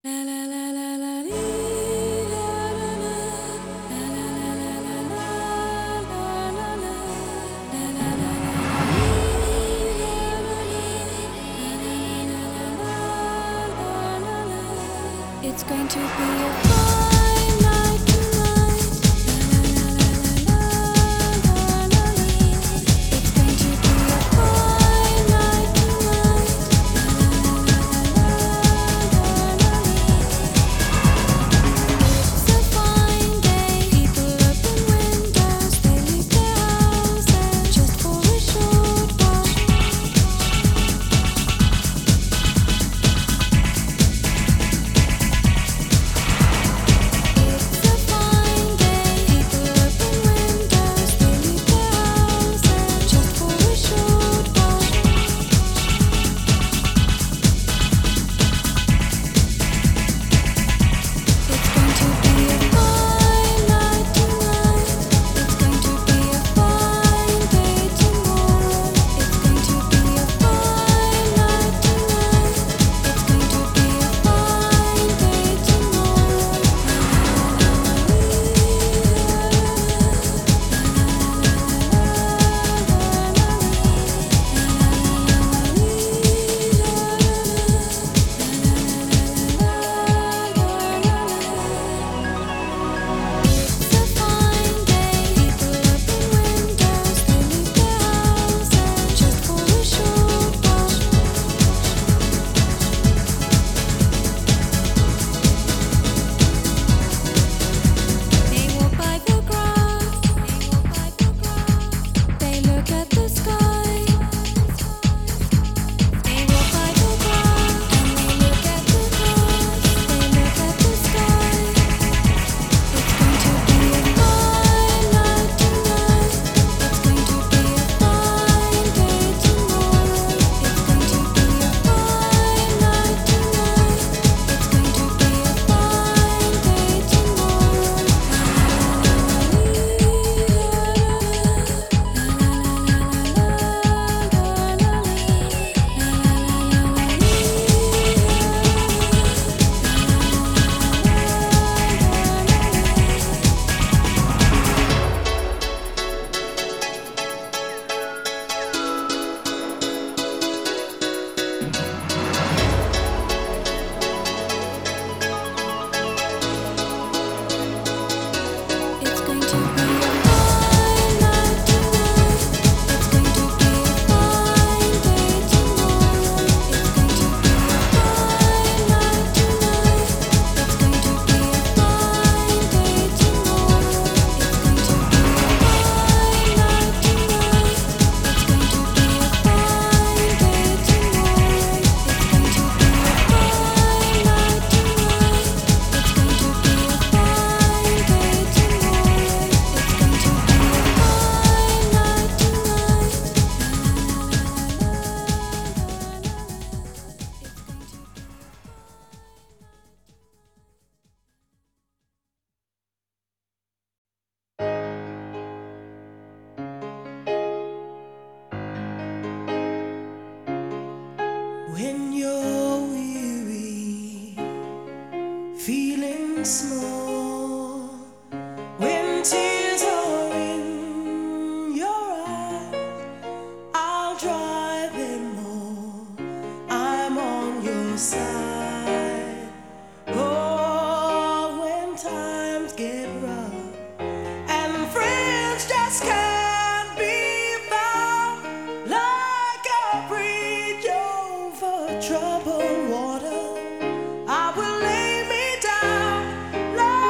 It's going to be a fine night tonight. It's going to be a fine night tonight. It's a fine day. People open windows, they leave their houses just for a short while. When you're weary, feeling small, when tears are in your eyes, I'll dry them all. I'm on your side. Oh, when times get rough and friends just can't be found, like a bridge over troubled water, I will lay me down.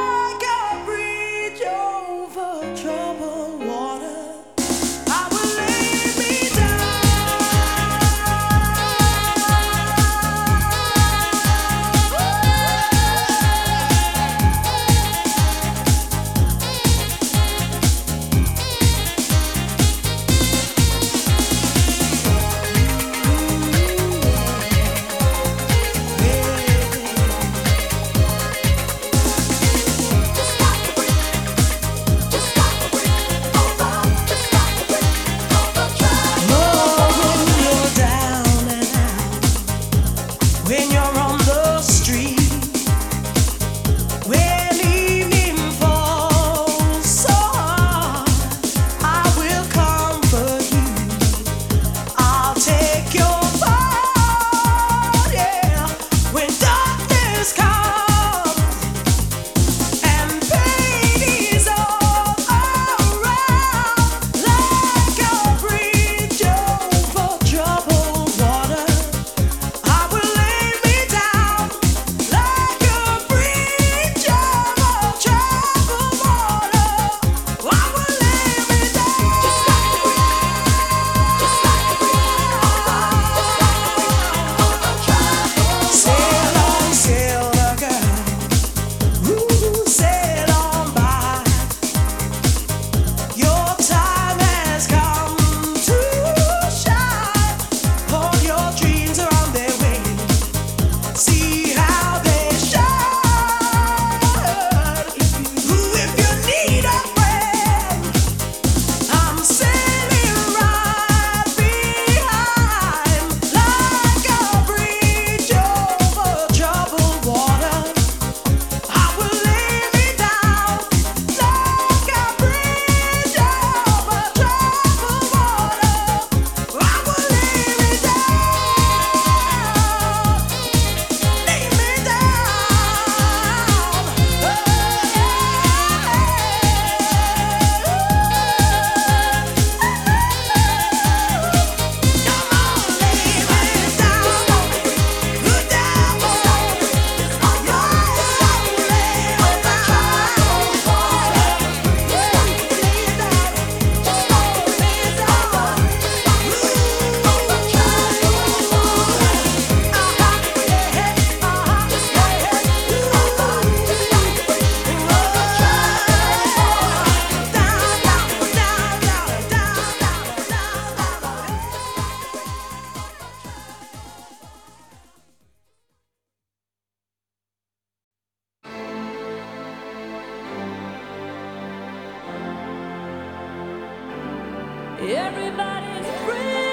Everybody's free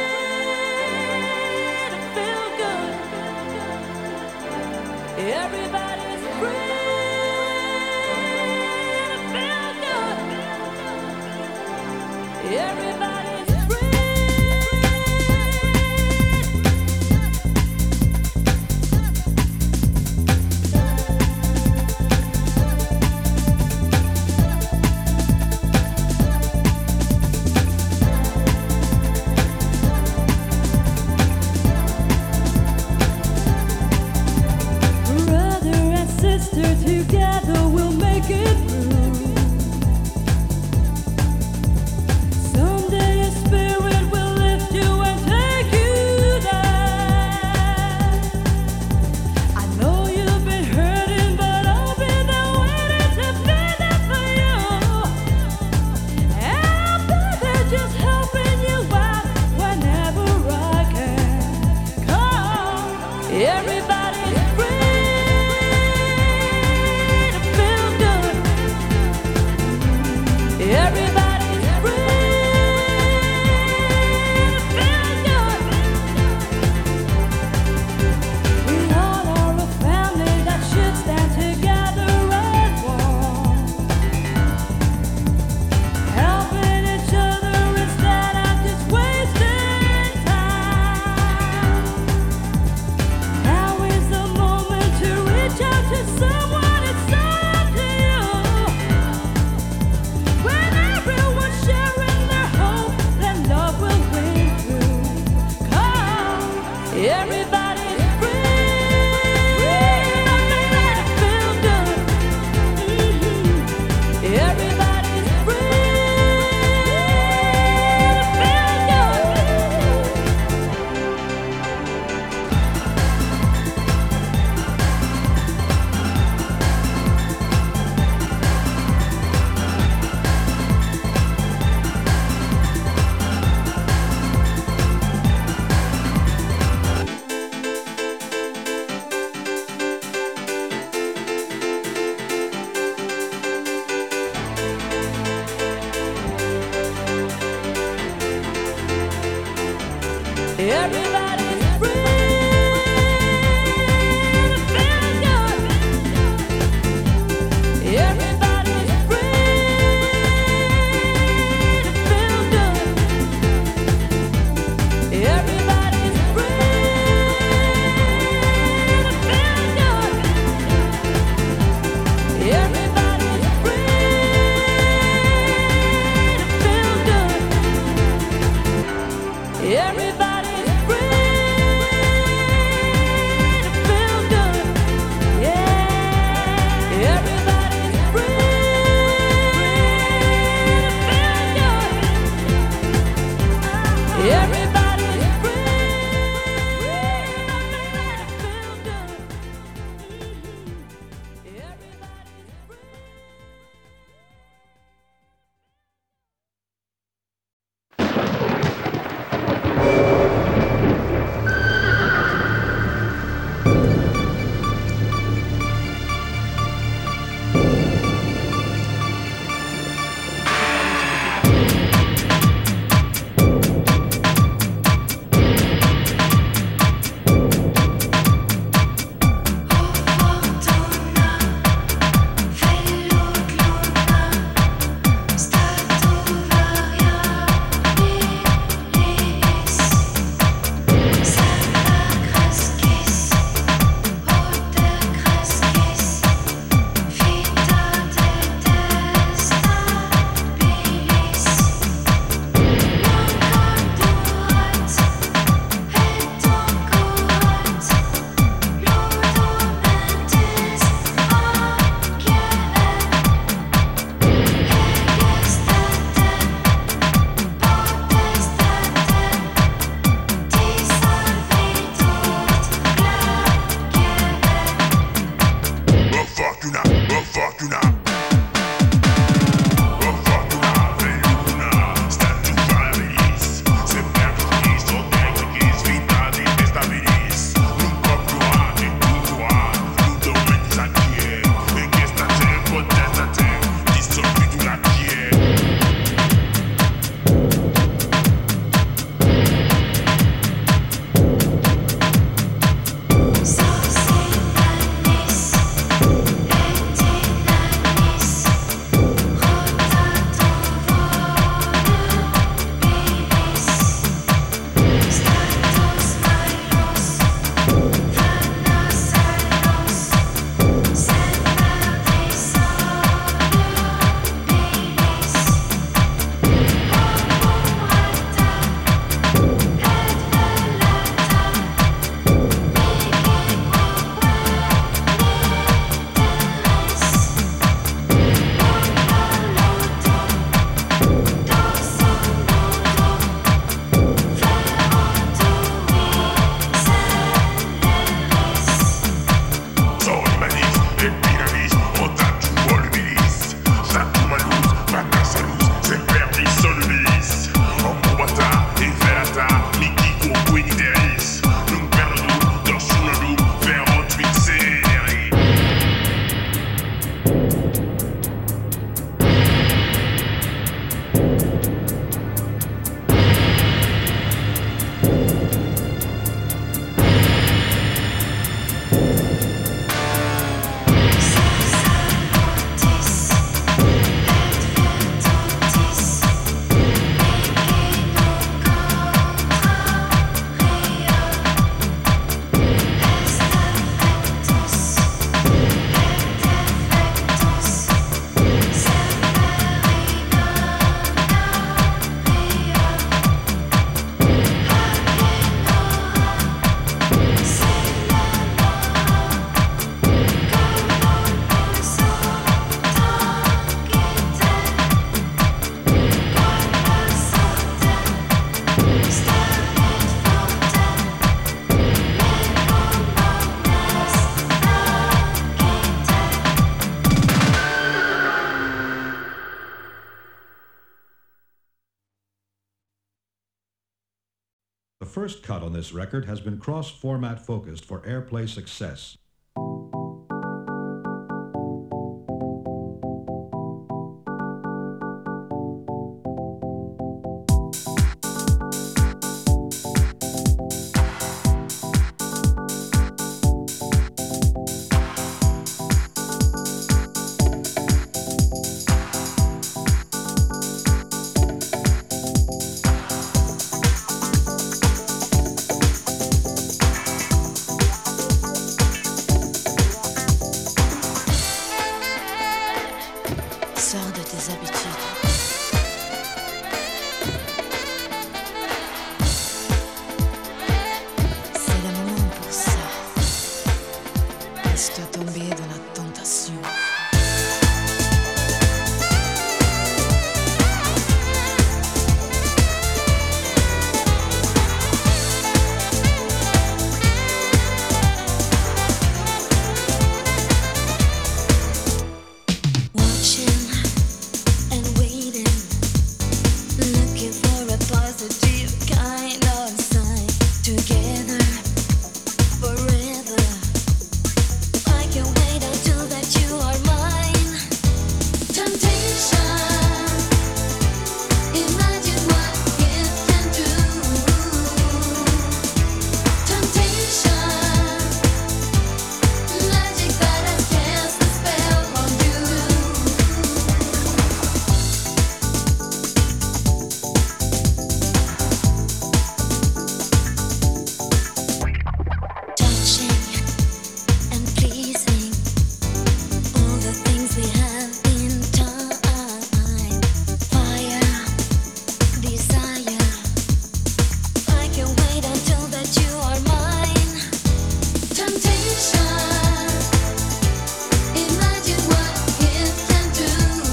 to feel good. Everybody's free to feel good. Everybody's free. Brother and sister, together we'll make it through. Someday a spirit will lift you and take you there. I know you've been hurting, but I'll be there waiting to be there for you. And I'll be there just helping you out whenever I can. Come, everybody's free to feel good. Everybody's free to feel good. We all are a family that should stand together as one, helping each other instead of just wasting time. Now is the moment to reach out to someone. It's up to you. When everyone's sharing their hope, then love will win through. Come, everybody's free to feel good. Everybody's free to Everybody's free to feel good. Everybody's free to feel good. Everybody's free to feel good. Everybody's free to feel good. Everybody's free. first cut on this record has been cross-format focused for airplay success. Sors de tes habitudes. C'est le moment pour ça. Laisse-toi tomber dans la tentation. Watching and waiting, looking for a positive kind of sign. Together, forever. I can wait until that you are mine. Temptation, imagine what it can do. Temptation, magic that has cast a spell on you. Touching and pleasing, all the things we have in time. Fire, desire. I can wait until that you are mine. Temptation, imagine what it can do.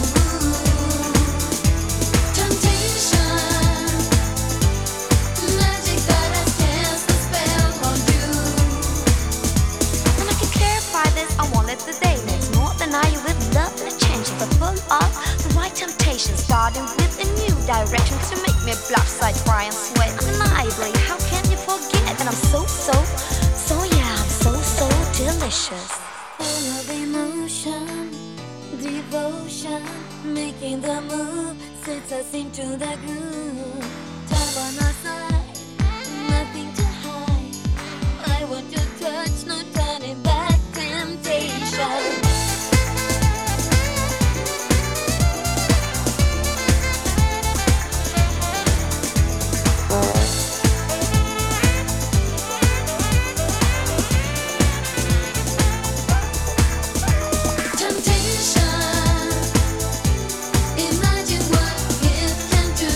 Temptation, magic that has cast a spell on you. And I can clarify this, I won't let the day next nor deny you with love and a change if I pull off the right temptation, starting with a new direction to make me blush, I cry and sweat undeniably. How can you forget that I'm so yeah, I'm so delicious. Full of emotion, devotion, making the move sets us into the groove. Time on our side, nothing to hide. I want your touch, no turning back. Temptation. Temptation, imagine what it can do.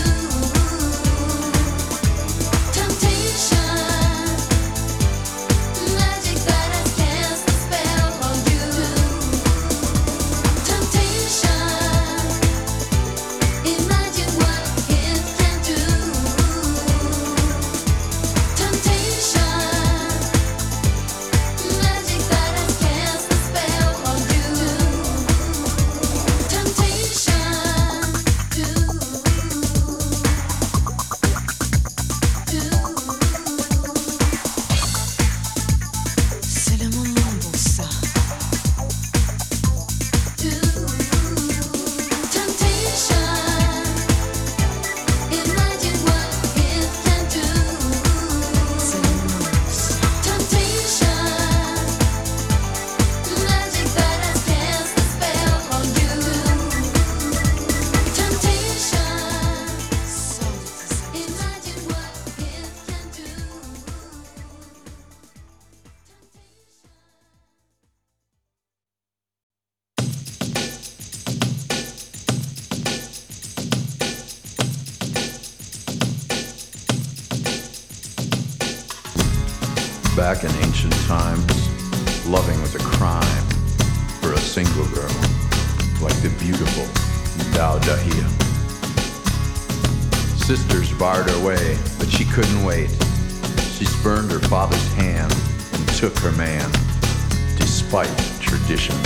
Temptation, magic that has cast a spell on you. Temptation, imagine what it can do. Temptation, magic that has cast a spell on you. C'est le moment pour ça. Temptation, imagine what it can do. C'est le moment pour ça. Temptation, magic that has cast a spell on you. Temptation, imagine what it can do. Back in ancient times, loving was a crime for a single girl, like the beautiful Dao Dahia. Sisters barred her way, but she couldn't wait. She spurned her father's hand and took her man, despite tradition.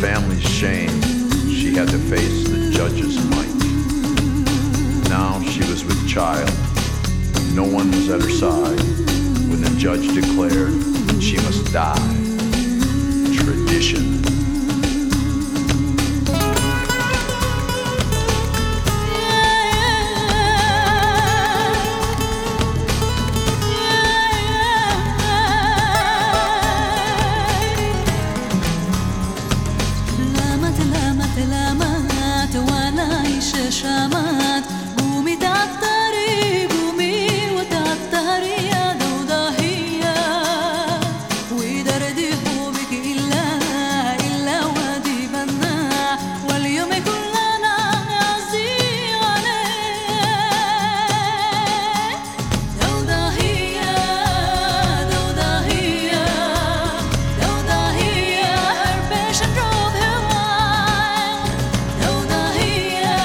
family's shame, she had to face the judge's might. Now she was with child. No one was at her side when the judge declared she must die. Tradition. شمعت قومي تعطري قومي وتعطري يا ضوضاهية ودردي حبك إلا وادي بنا واليوم كلنا نعزي عليه ضوضاهية ضوضاهية ضوضاهية هربش نروب هواي ضوضاهية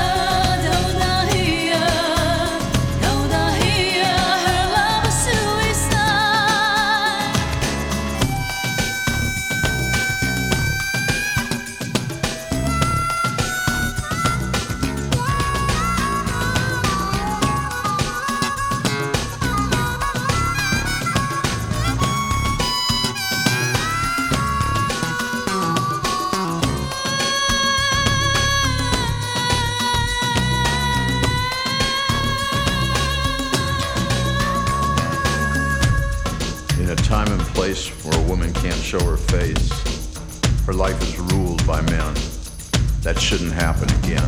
In a time and place where a woman can't show her face, her life is ruled by men. That shouldn't happen again.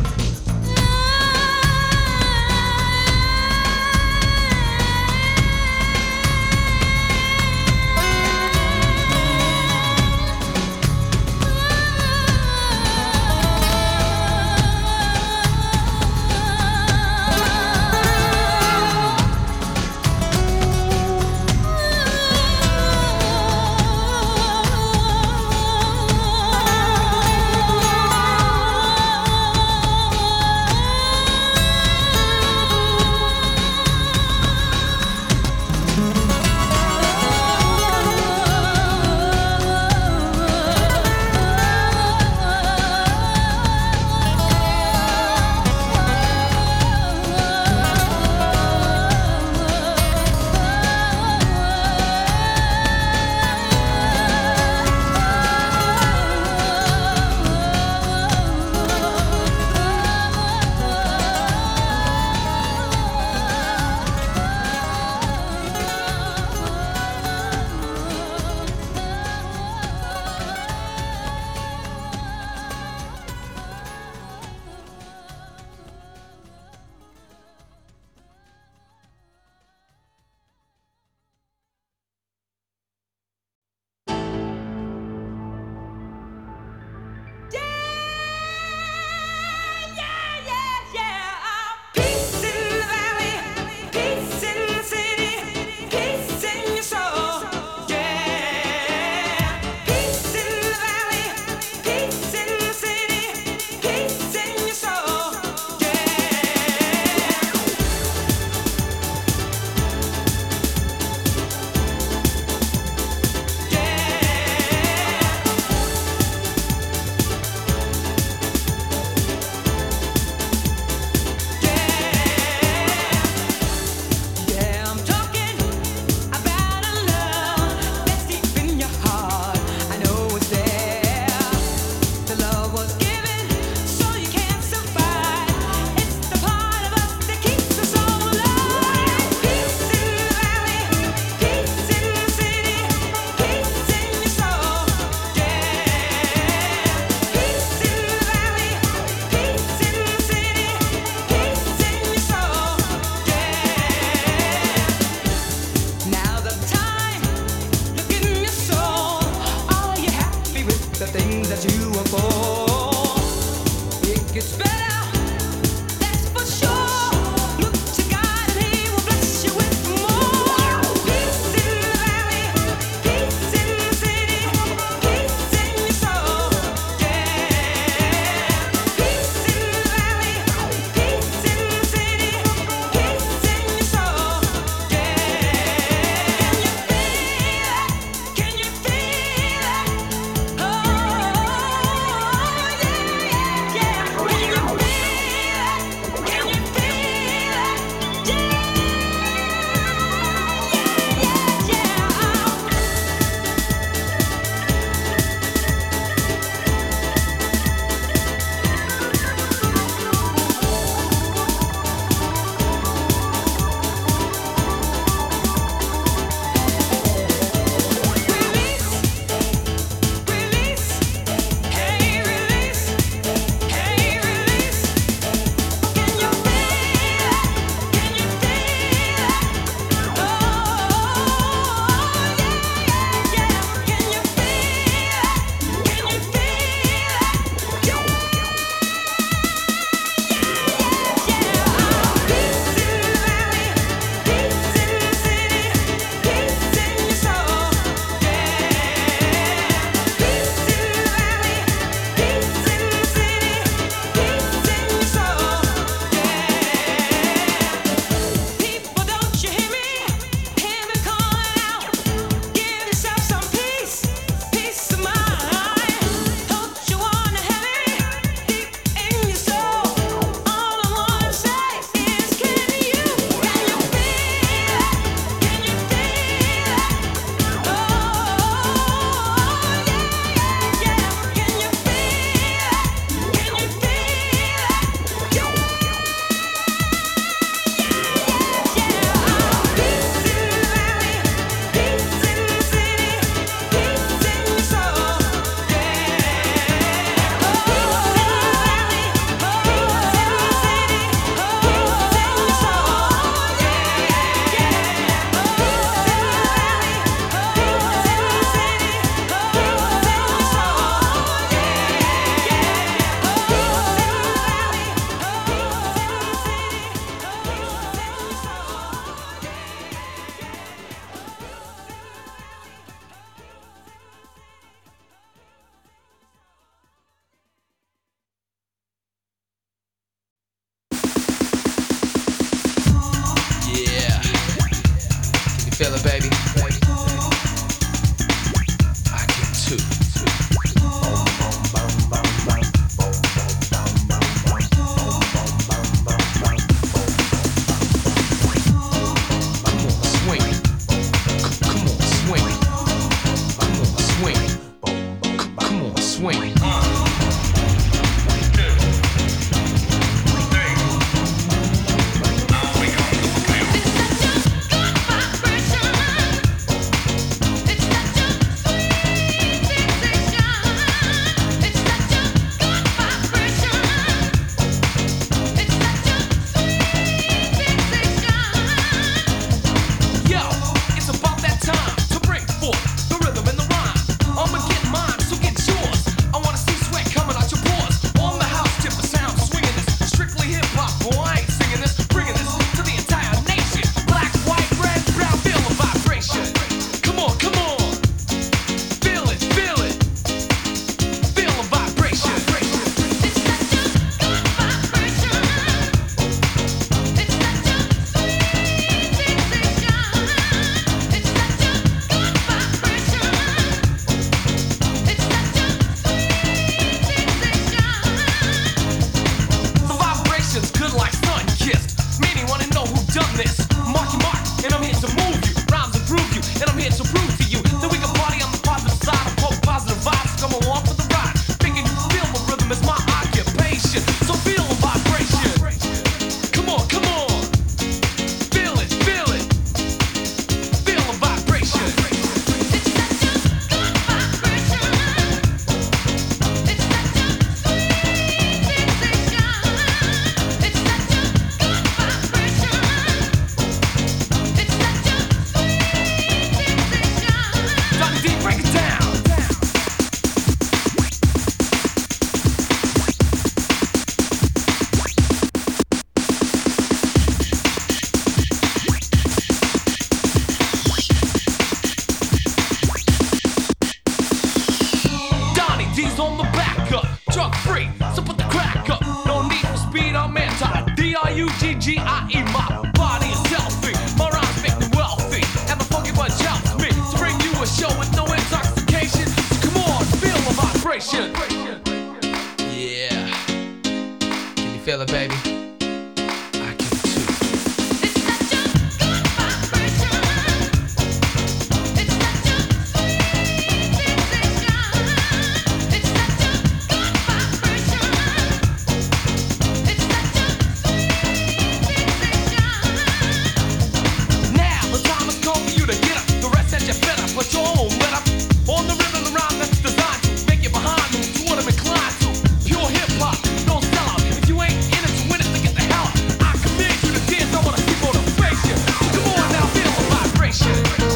back up. Drug free, so put the crack up. No need for speed, I'm anti. D-R-U-G-G-I-E, my body is healthy. My rhymes make me wealthy. And the funky bunch helps me to bring you a show with no intoxication. So come on, feel the vibration. Yeah. Can you feel it, baby? I can too. It's such a good vibration. It's such a sweet sensation. It's such a good vibration. It's such a sweet sensation. Now the time has come for you to get up. The rest that you fed up, but you won't let up. On the rhythm around that's designed to make you behind them to what I'm inclined to. Pure hip hop, no sellout. If you ain't in it to win it, then get the hell out. I command you to dance, I wanna see motivation. So come on now, feel the vibration.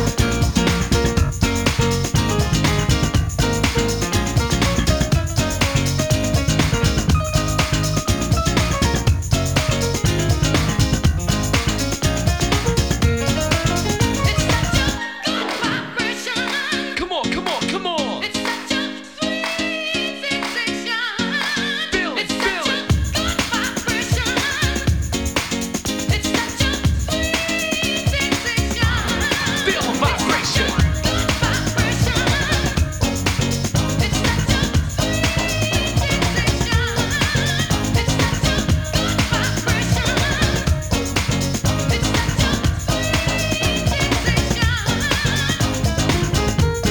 It's such a good vibration. Come on, come on, come on. It's such a sweet sensation. Feel it, It's feel such a it. good vibration. It's such a sweet sensation. Feel the vibration. Good vibration. It's such a sweet sensation. It's such a good vibration. It's such a sweet sensation.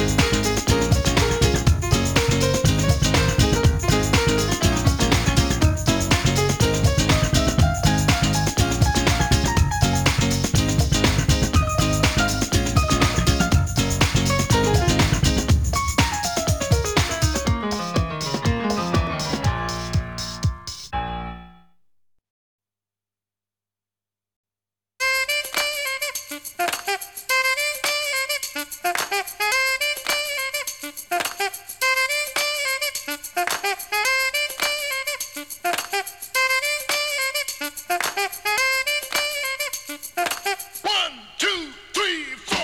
One, two, three, four.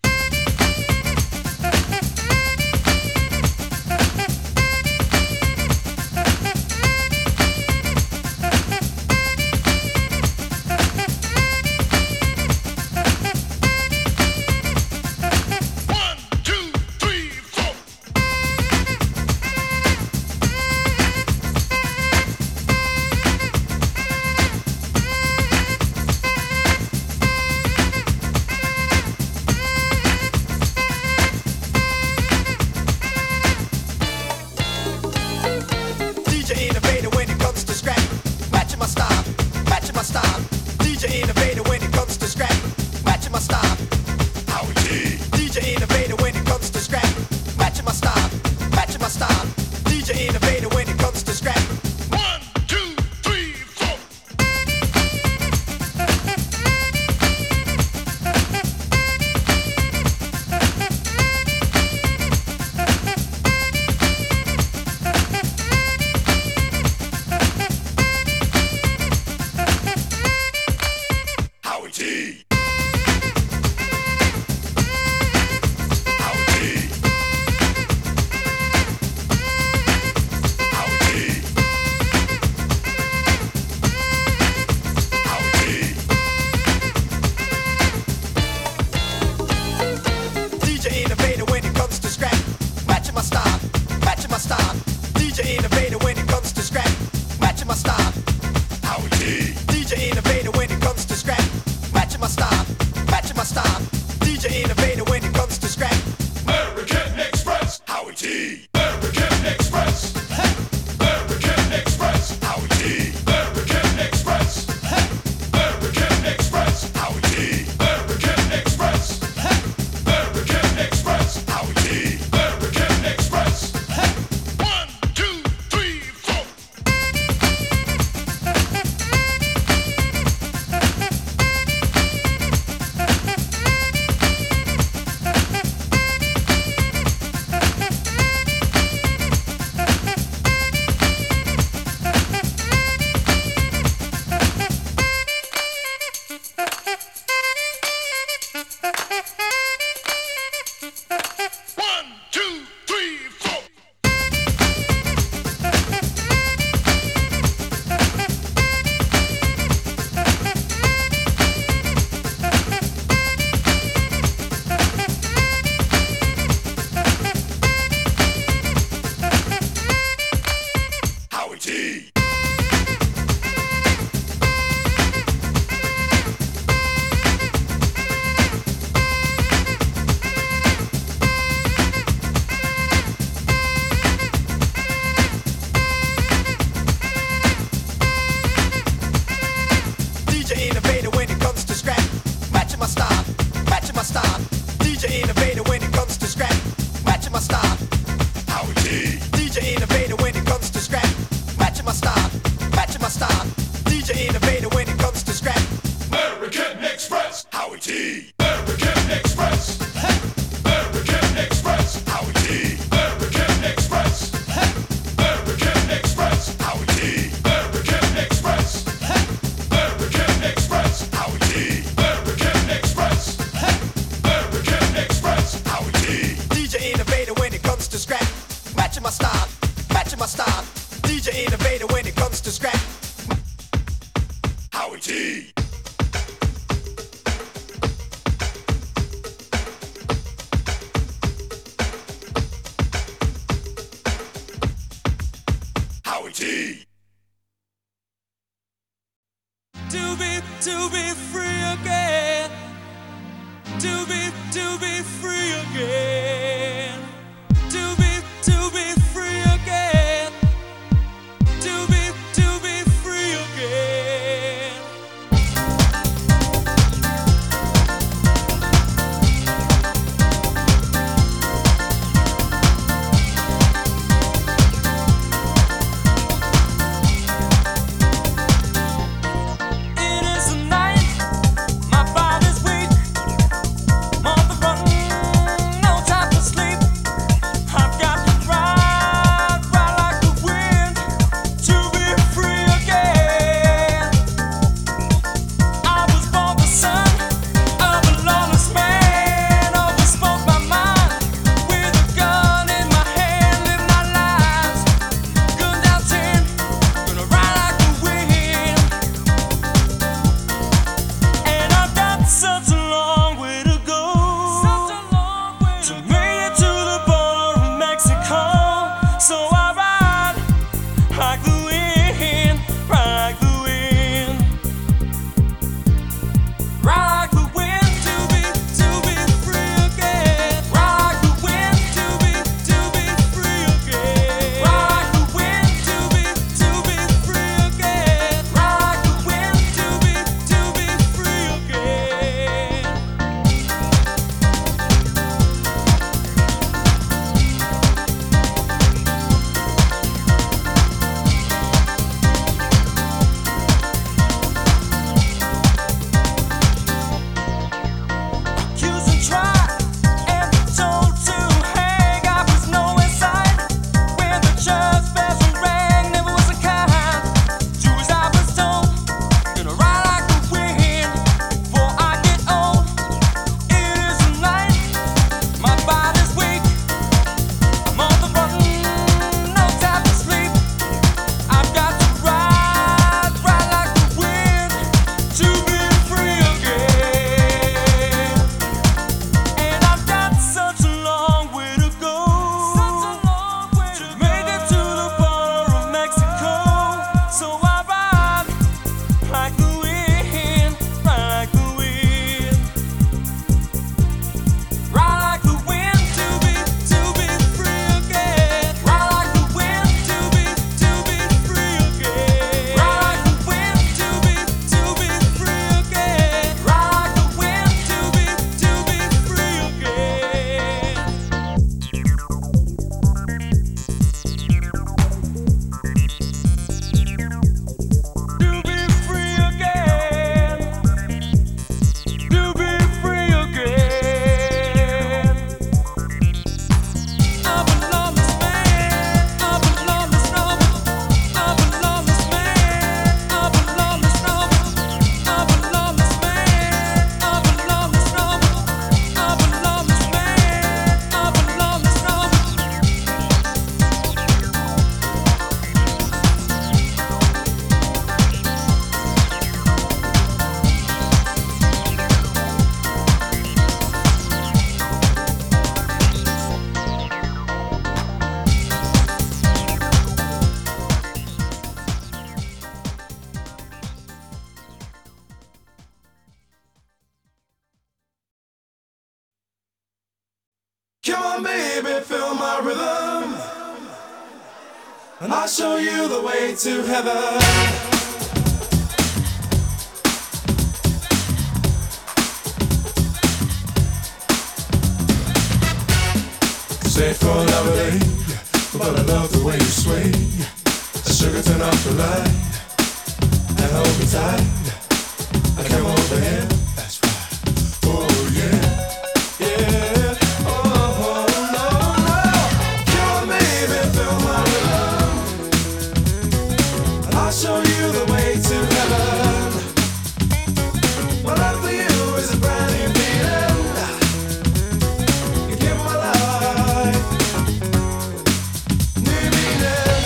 One, two, three, four. DJ innovator when it comes to scrap. Matching my style, matching my style. DJ innovator when it comes to scrap. Matching my style. Howie T. DJ innovator when it comes to scrap. Matching my style, matching my style. DJ innovator when it comes to scrap. One, two, three, four. Howie T. Howie T. Howie T. Howie T. DJ innovator when it comes to scrap. Matching my style, matching my style. DJ innovator when it comes to scrap. Matching my style. Howie T. DJ innovator when it comes to scrap. Matching my style, matching my style. DJ innovator when it comes to scrap. American Express. Howie T. American Express. American Express. Howie T. American Express. American Express. Howie T. American Express. American Express. Howie T. American Express. One, two, three, four. Howie T. DJ innovator when it comes to scrap. Matching my style, matching my style. DJ innovator when it comes to scrap. Matching my style. Howie T. DJ innovator when it comes to scrap. Matching my style, matching my style. DJ innovator when it comes to scrap. American Express. Howie T. American Express. American Express. Howie T. American Express. American Express. Howie T. American Express. American Express. Howie T. American Express. American Express. Howie T. DJ innovator when it comes to scrap. Matching my style, matching my style. DJ innovator when it comes to scrap. Howie T. Howie T. To be free again. To be free again. To be free again. To be free again. It is a night, my body's weak. Mother run, no time to rhythm, and I'll show you the way to heaven. Say for another day, but I love the way you sway. Sugar, turn off the light and hold me tight. I come over here, that's right. Oh yeah, yeah. Oh no, no. Come on, baby, feel my rhythm, and I'll show you the way to heaven. My love for you is a brand new feeling. You give my life new meaning.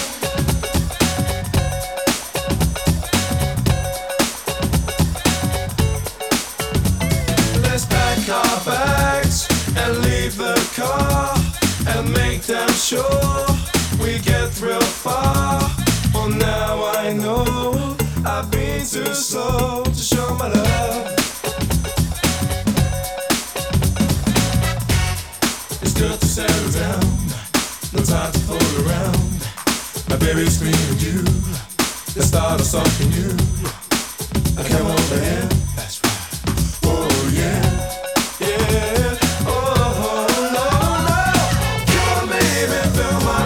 Let's pack our bags and leave the car and make damn sure we get real far. Well, now I know I've been too slow to show my love. It's good to settle down, no time to fool around. My baby's me and you, let's start us something new. I come over here, that's right. Oh yeah, yeah. Oh no, no. Come on, baby, feel my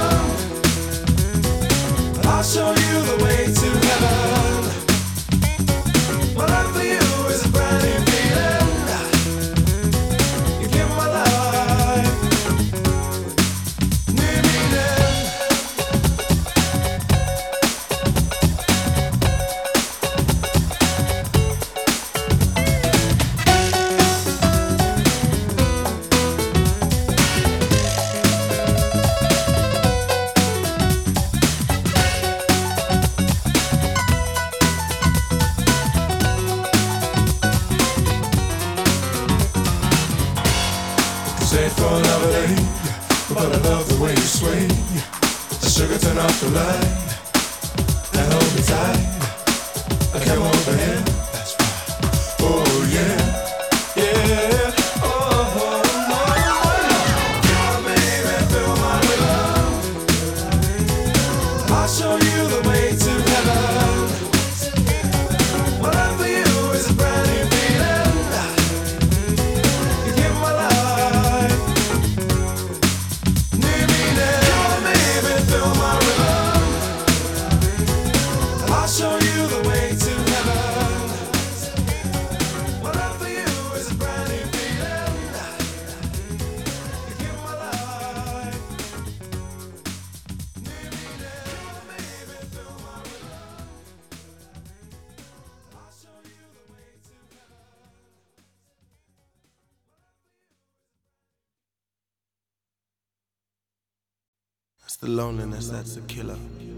rhythm, and I'll show you the way to heaven. My love for you is a brand new feeling. You give my life new meaning. Say for another day, but I love the way you sway. Sugar, turn off the light and hold me tight. I come over here, that's right. Oh yeah, yeah. Oh no, no. Come on, baby, feel my rhythm, I'll show you the way to heaven. My love for you is a brand new feeling. You give my life new meaning. Come on, baby, feel my rhythm, and I'll show you the way to heaven. My love for you is a brand new feeling. You give my life new meaning. Come on, baby, feel my rhythm, and I'll show you the way to heaven. It's the loneliness that's a killer.